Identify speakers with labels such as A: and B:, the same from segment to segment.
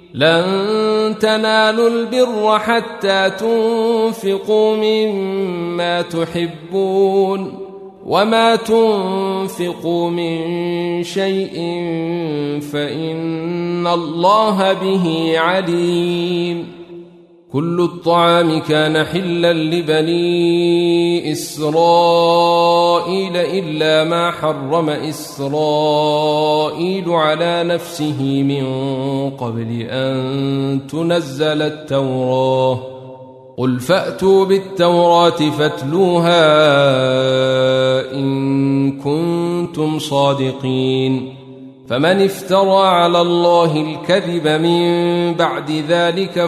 A: لن تنالوا البر حتى تنفقوا مما تحبون وما تنفقوا من شيء فإن الله به عليم. كل الطعام كان حلا لبني إسرائيل إلا ما حرم إسرائيل على نفسه من قبل أن تنزل التوراة. قل فأتوا بالتوراة فاتلوها إن كنتم صادقين. فمن افترى على الله الكذب من بعد ذلك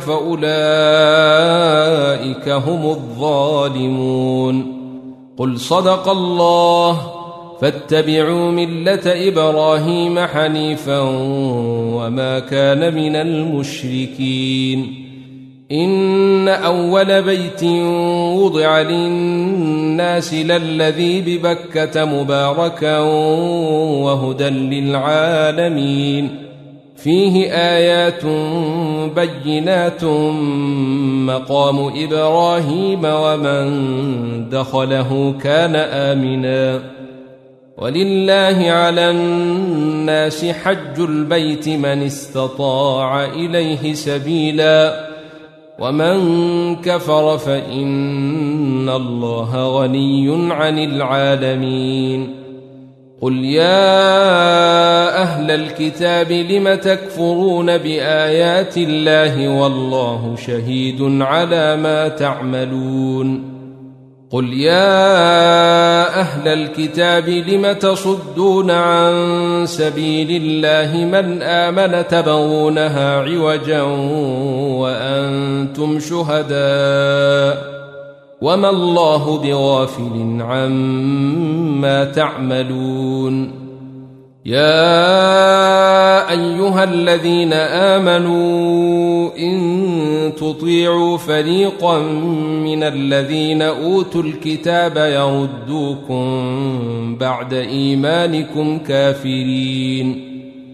A: فأولئك هم الظالمون. قل صدق الله فاتبعوا ملة إبراهيم حنيفا وما كان من المشركين. إن أول بيت وضع للناس للذي ببكة مباركا وهدى للعالمين فيه آيات بينات مقام إبراهيم ومن دخله كان آمنا ولله على الناس حج البيت من استطاع إليه سبيلا ومن كفر فإن الله غني عن العالمين. قل يا أهل الكتاب لم تكفرون بآيات الله والله شهيد على ما تعملون. قل يا أهل الكتاب لم تصدون عن سبيل الله من آمن تبغونها عوجا وأنتم شهداء وما الله بغافل عما تعملون. يا أيها الذين آمنوا إن تطيعوا فريقا من الذين أوتوا الكتاب يردوكم بعد إيمانكم كافرين